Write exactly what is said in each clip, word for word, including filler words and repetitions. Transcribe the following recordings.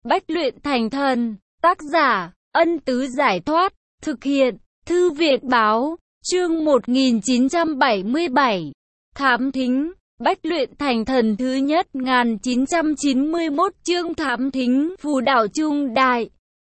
Bách luyện thành thần. Tác giả, Ân Tứ Giải Thoát. Thực hiện, Thư viện Báo. Chương một nghìn chín trăm bảy mươi bảy. Thám thính. Bách luyện thành thần thứ nhất một nghìn chín trăm chín mươi mốt chương thám thính phù đảo trung đại.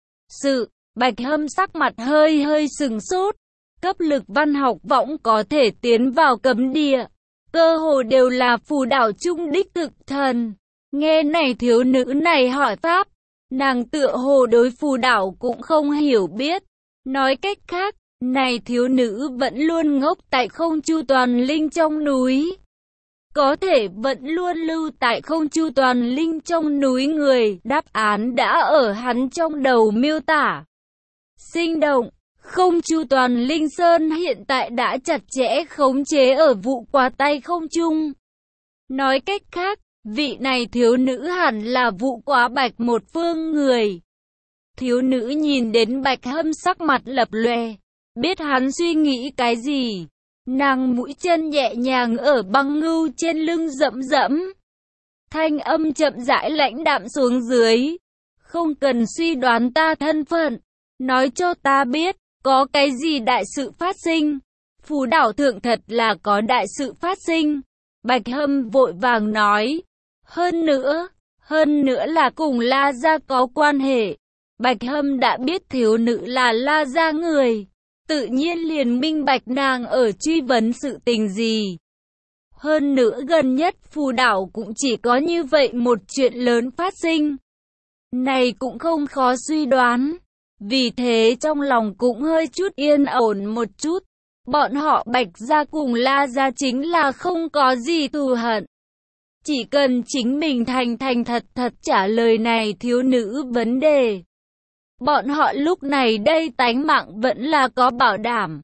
Sự, Bạch Hâm sắc mặt hơi hơi sừng sốt. Cấp lực văn học võng có thể tiến vào cấm địa. Cơ hồ đều là phù đảo trung đích thực thần. Nghe này thiếu nữ này hỏi pháp. Nàng tựa hồ đối phù đảo cũng không hiểu biết. Nói cách khác, này thiếu nữ vẫn luôn ngốc tại không chu toàn linh trong núi. Có thể vẫn luôn lưu tại không chu toàn linh trong núi người, đáp án đã ở hắn trong đầu miêu tả. Sinh động, không chu toàn linh sơn hiện tại đã chặt chẽ khống chế ở vụ quá tay không trung. Nói cách khác, vị này thiếu nữ hẳn là vụ quá bạch một phương người. Thiếu nữ nhìn đến Bạch Hâm sắc mặt lập lòe, biết hắn suy nghĩ cái gì. Nàng mũi chân nhẹ nhàng ở băng ngưu trên lưng dẫm dẫm. Thanh âm chậm rãi lãnh đạm xuống dưới. Không cần suy đoán ta thân phận. Nói cho ta biết, có cái gì đại sự phát sinh. Phù đảo thượng thật là có đại sự phát sinh. Bạch Hâm vội vàng nói. Hơn nữa, hơn nữa là cùng La Gia có quan hệ. Bạch Hâm đã biết thiếu nữ là La Gia người. Tự nhiên liền minh bạch nàng ở truy vấn sự tình gì. Hơn nữa gần nhất phù đảo cũng chỉ có như vậy một chuyện lớn phát sinh. Này cũng không khó suy đoán. Vì thế trong lòng cũng hơi chút yên ổn một chút. Bọn họ Bạch Gia cùng La Gia chính là không có gì thù hận. Chỉ cần chính mình thành thành thật thật trả lời này thiếu nữ vấn đề. Bọn họ lúc này đây tánh mạng vẫn là có bảo đảm.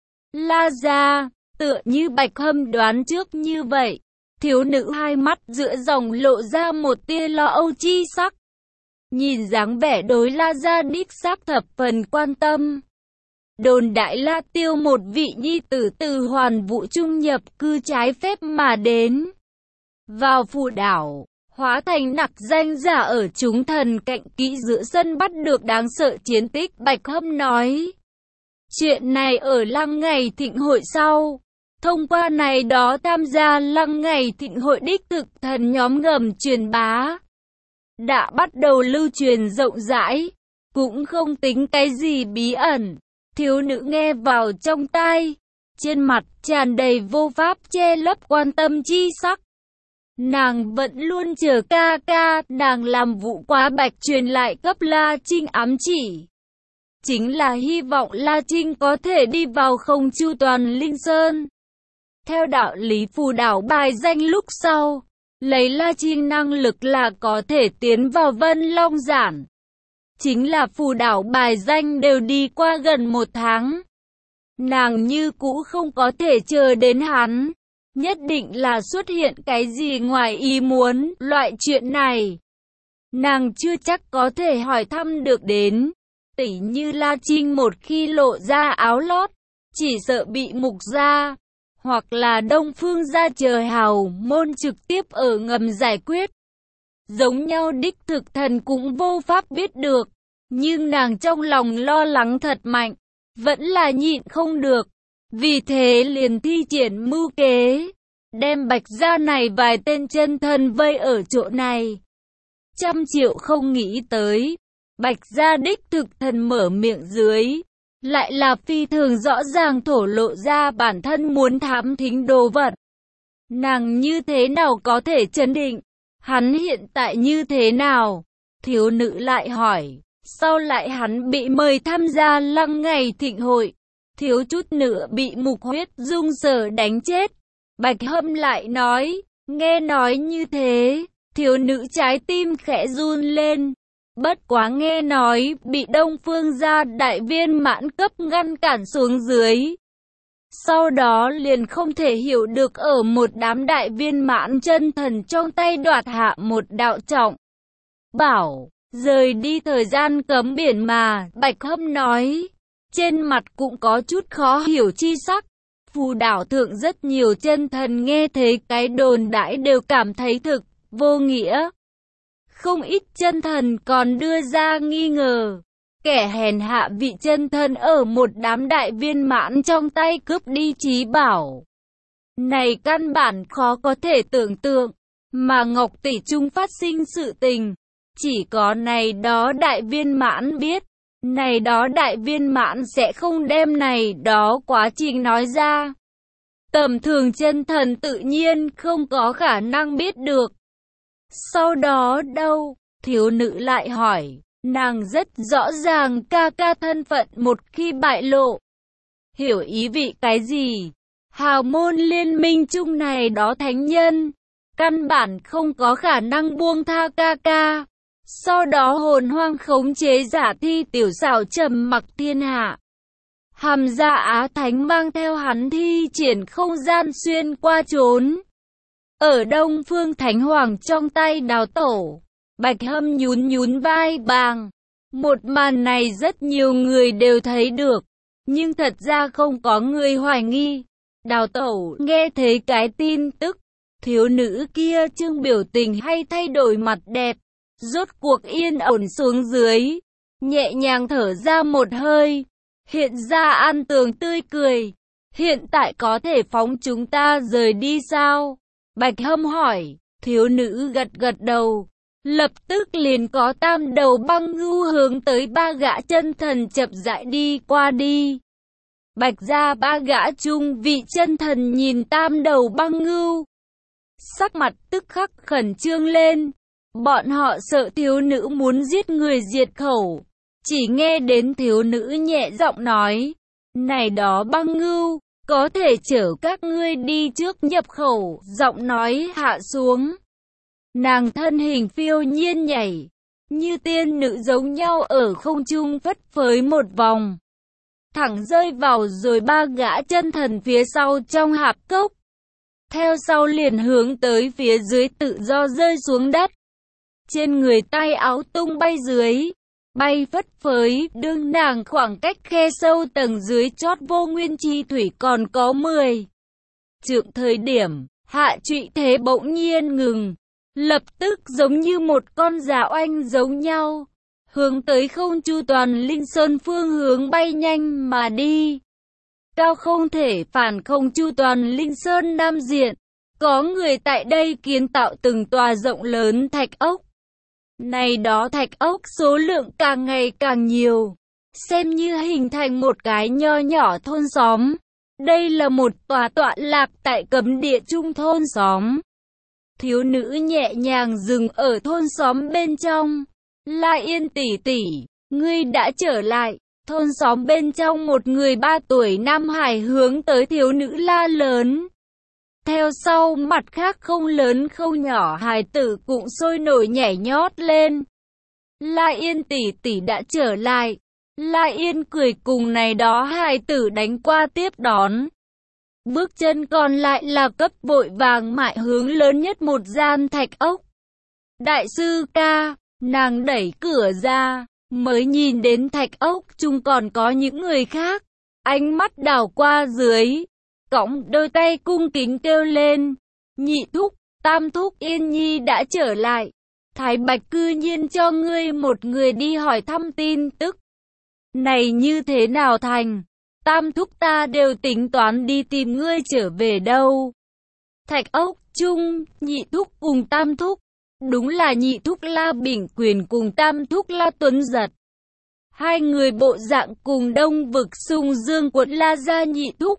La Gia, tựa như Bạch Hâm đoán trước như vậy. Thiếu nữ hai mắt giữa dòng lộ ra một tia lo âu chi sắc. Nhìn dáng vẻ đối La Gia đích xác thập phần quan tâm. Đồn đại La Tiêu một vị nhi tử từ hoàn vũ trung nhập cư trái phép mà đến. Vào phù đảo, hóa thành nặc danh giả ở chúng thần cạnh kỹ giữa sân bắt được đáng sợ chiến tích. Bạch Hâm nói. Chuyện này ở lăng ngày thịnh hội sau. Thông qua này đó tham gia lăng ngày thịnh hội đích thực thần nhóm ngầm truyền bá. Đã bắt đầu lưu truyền rộng rãi. Cũng không tính cái gì bí ẩn. Thiếu nữ nghe vào trong tai. Trên mặt tràn đầy vô pháp che lấp quan tâm chi sắc. Nàng vẫn luôn chờ ca ca, nàng làm vụ quá bạch truyền lại cấp La Trinh ám chỉ. Chính là hy vọng La Trinh có thể đi vào không chu toàn linh sơn. Theo đạo lý phù đảo bài danh lúc sau, lấy La Trinh năng lực là có thể tiến vào Vân Long Giản. Chính là phù đảo bài danh đều đi qua gần một tháng. Nàng như cũ không có thể chờ đến hắn. Nhất định là xuất hiện cái gì ngoài ý muốn, loại chuyện này. Nàng chưa chắc có thể hỏi thăm được đến. Tỉ như La Trinh một khi lộ ra áo lót, chỉ sợ bị Mục Gia, hoặc là Đông Phương Gia chờ hào môn trực tiếp ở ngầm giải quyết. Giống nhau đích thực thần cũng vô pháp biết được, nhưng nàng trong lòng lo lắng thật mạnh, vẫn là nhịn không được. Vì thế liền thi triển mưu kế, đem Bạch Gia này vài tên chân thân vây ở chỗ này. Trăm triệu không nghĩ tới, Bạch Gia đích thực thần mở miệng dưới, lại là phi thường rõ ràng thổ lộ ra bản thân muốn thám thính đồ vật. Nàng như thế nào có thể chấn định? Hắn hiện tại như thế nào? Thiếu nữ lại hỏi, sau lại hắn bị mời tham gia lăng ngày thịnh hội. Thiếu chút nữa bị Mục Huyết Dung Sở đánh chết. Bạch Hâm lại nói, nghe nói như thế, thiếu nữ trái tim khẽ run lên. Bất quá nghe nói bị Đông Phương Gia đại viên mãn cấp ngăn cản xuống dưới. Sau đó liền không thể hiểu được ở một đám đại viên mãn chân thần trong tay đoạt hạ một đạo trọng bảo, rời đi thời gian cấm biển mà. Bạch Hâm nói. Trên mặt cũng có chút khó hiểu chi sắc. Phù đảo thượng rất nhiều chân thần nghe thấy cái đồn đãi đều cảm thấy thực vô nghĩa. Không ít chân thần còn đưa ra nghi ngờ. Kẻ hèn hạ vị chân thần ở một đám đại viên mãn trong tay cướp đi trí bảo. Này căn bản khó có thể tưởng tượng, mà Ngọc Tỷ Trung phát sinh sự tình. Chỉ có này đó đại viên mãn biết, này đó đại viên mãn sẽ không đem này đó quá trình nói ra. Tầm thường chân thần tự nhiên không có khả năng biết được. Sau đó đâu? Thiếu nữ lại hỏi, nàng rất rõ ràng ca ca thân phận một khi bại lộ. Hiểu ý vị cái gì? Hào môn liên minh chung này đó thánh nhân, căn bản không có khả năng buông tha ca ca. Sau đó hồn hoang khống chế giả thi tiểu xảo trầm mặc thiên hạ. Hàm Gia Á Thánh mang theo hắn thi triển không gian xuyên qua trốn. Ở Đông Phương Thánh Hoàng trong tay đào tổ, Bạch Hâm nhún nhún vai bàng. Một màn này rất nhiều người đều thấy được, nhưng thật ra không có người hoài nghi. Đào tổ nghe thấy cái tin tức, thiếu nữ kia trưng biểu tình hay thay đổi mặt đẹp, rốt cuộc yên ổn xuống dưới, nhẹ nhàng thở ra một hơi, hiện ra an tường tươi cười. Hiện tại có thể phóng chúng ta rời đi sao? Bạch Hâm hỏi. Thiếu nữ gật gật đầu. Lập tức liền có tam đầu băng ngưu hướng tới ba gã chân thần chậm rãi đi qua đi. Bạch gia ba gã chung vị chân thần nhìn tam đầu băng ngưu, sắc mặt tức khắc khẩn trương lên. Bọn họ sợ thiếu nữ muốn giết người diệt khẩu. Chỉ nghe đến thiếu nữ nhẹ giọng nói, này đó băng ngưu, có thể chở các ngươi đi trước nhập khẩu. Giọng nói hạ xuống, nàng thân hình phiêu nhiên nhảy, như tiên nữ giống nhau ở không trung phất phới một vòng, thẳng rơi vào rồi ba gã chân thần phía sau trong hạp cốc. Theo sau liền hướng tới phía dưới tự do rơi xuống đất. Trên người tay áo tung bay dưới, bay phất phới, đương nàng khoảng cách khe sâu tầng dưới chót vô nguyên chi thủy còn có mười trượng thời điểm, hạ trụy thế bỗng nhiên ngừng, lập tức giống như một con dạ oanh giống nhau, hướng tới không chu toàn linh sơn phương hướng bay nhanh mà đi. Cao không thể phản không chu toàn linh sơn nam diện, có người tại đây kiến tạo từng tòa rộng lớn thạch ốc. Này đó thạch ốc số lượng càng ngày càng nhiều, xem như hình thành một cái nho nhỏ thôn xóm. Đây là một tòa tọa lạc tại cấm địa trung thôn xóm. Thiếu nữ nhẹ nhàng dừng ở thôn xóm bên trong. La Yên tỷ tỷ, ngươi đã trở lại. Thôn xóm bên trong một người ba tuổi nam hải hướng tới thiếu nữ la lớn. Theo sau mặt khác không lớn không nhỏ hài tử cũng sôi nổi nhảy nhót lên. La Yên tỷ tỷ đã trở lại. La Yên cười cùng này đó hài tử đánh qua tiếp đón. Bước chân còn lại là cấp vội vàng mại hướng lớn nhất một gian thạch ốc. Đại sư ca, nàng đẩy cửa ra, mới nhìn đến thạch ốc chung còn có những người khác. Ánh mắt đảo qua dưới, cõng đôi tay cung kính kêu lên, nhị thúc, tam thúc Yên Nhi đã trở lại. Thái Bạch cư nhiên cho ngươi một người đi hỏi thăm tin tức. Này như thế nào thành? Tam thúc ta đều tính toán đi tìm ngươi trở về đâu. Thạch ốc chung, nhị thúc cùng tam thúc. Đúng là nhị thúc La Bình Quyền cùng tam thúc La Tuấn Giật. Hai người bộ dạng cùng Đông Vực Sùng Dương quận La gia nhị thúc.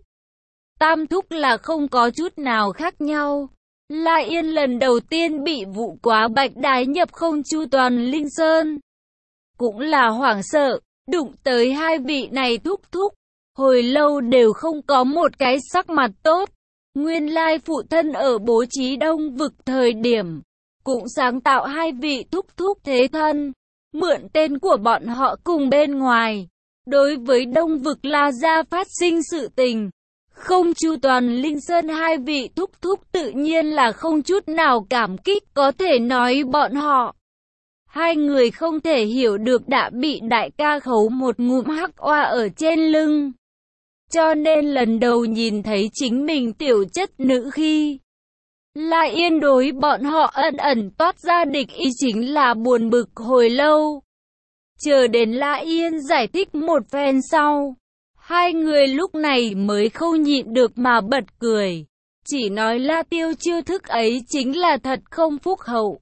Tam thúc là không có chút nào khác nhau. La Yên lần đầu tiên bị vụ quá bạch đái nhập không chu toàn linh sơn. Cũng là hoảng sợ, đụng tới hai vị này thúc thúc. Hồi lâu đều không có một cái sắc mặt tốt. Nguyên lai phụ thân ở bố trí Đông Vực thời điểm, cũng sáng tạo hai vị thúc thúc thế thân. Mượn tên của bọn họ cùng bên ngoài. Đối với Đông Vực La gia phát sinh sự tình, không chu toàn linh sơn hai vị thúc thúc tự nhiên là không chút nào cảm kích, có thể nói bọn họ. Hai người không thể hiểu được đã bị đại ca khấu một ngụm hắc oa ở trên lưng. Cho nên lần đầu nhìn thấy chính mình tiểu chất nữ khi La Yên đối bọn họ ẩn ẩn toát ra địch ý chính là buồn bực hồi lâu. Chờ đến La Yên giải thích một phen sau, hai người lúc này mới không nhịn được mà bật cười. Chỉ nói La Tiêu chiêu thức ấy chính là thật không phúc hậu.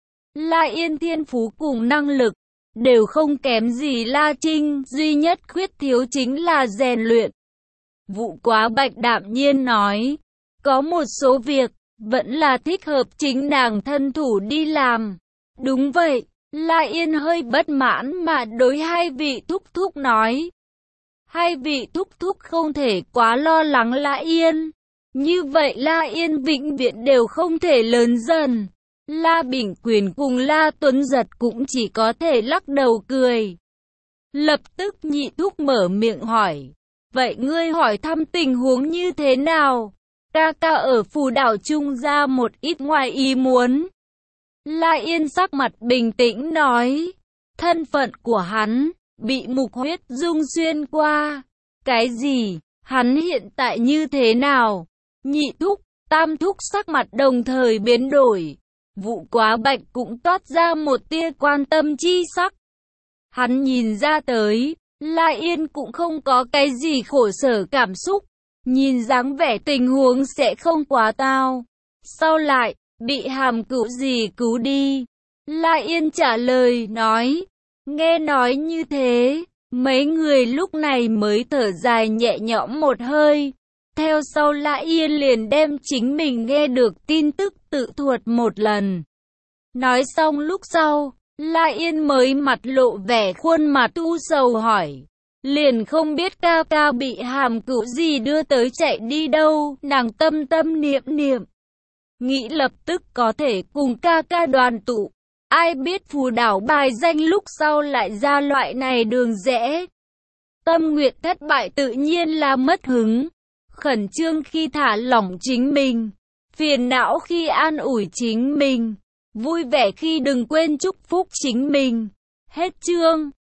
La Yên thiên phú cùng năng lực đều không kém gì La Trinh, duy nhất khuyết thiếu chính là rèn luyện. Vụ Quá Bạch đạm nhiên nói, có một số việc vẫn là thích hợp chính nàng thân thủ đi làm. Đúng vậy, La Yên hơi bất mãn mà đối hai vị thúc thúc nói. Hai vị thúc thúc không thể quá lo lắng La Yên. Như vậy La Yên vĩnh viễn đều không thể lớn dần. La Bình Quyền cùng La Tuấn Giật cũng chỉ có thể lắc đầu cười. Lập tức nhị thúc mở miệng hỏi. Vậy ngươi hỏi thăm tình huống như thế nào? Ca ca ở Phù Đảo Trung ra một ít ngoài ý muốn. La Yên sắc mặt bình tĩnh nói. Thân phận của hắn bị mục huyết dung xuyên qua. Cái gì? Hắn hiện tại như thế nào? Nhị thúc, tam thúc sắc mặt đồng thời biến đổi. Vụ Quá Bạch cũng toát ra một tia quan tâm chi sắc. Hắn nhìn ra tới, La Yên cũng không có cái gì khổ sở cảm xúc. Nhìn dáng vẻ tình huống sẽ không quá tao. Sau lại, bị Hàm Cửu gì cứu đi. La Yên trả lời nói. Nghe nói như thế, mấy người lúc này mới thở dài nhẹ nhõm một hơi. Theo sau La Yên liền đem chính mình nghe được tin tức tự thuật một lần. Nói xong lúc sau, La Yên mới mặt lộ vẻ khuôn mặt u sầu hỏi. Liền không biết ca ca bị Hàm Cửu gì đưa tới chạy đi đâu, nàng tâm tâm niệm niệm. Nghĩ lập tức có thể cùng ca ca đoàn tụ. Ai biết Phù Đảo bài danh lúc sau lại ra loại này đường rẽ. Tâm nguyện thất bại tự nhiên là mất hứng. Khẩn trương khi thả lỏng chính mình, phiền não khi an ủi chính mình, vui vẻ khi đừng quên chúc phúc chính mình. Hết chương.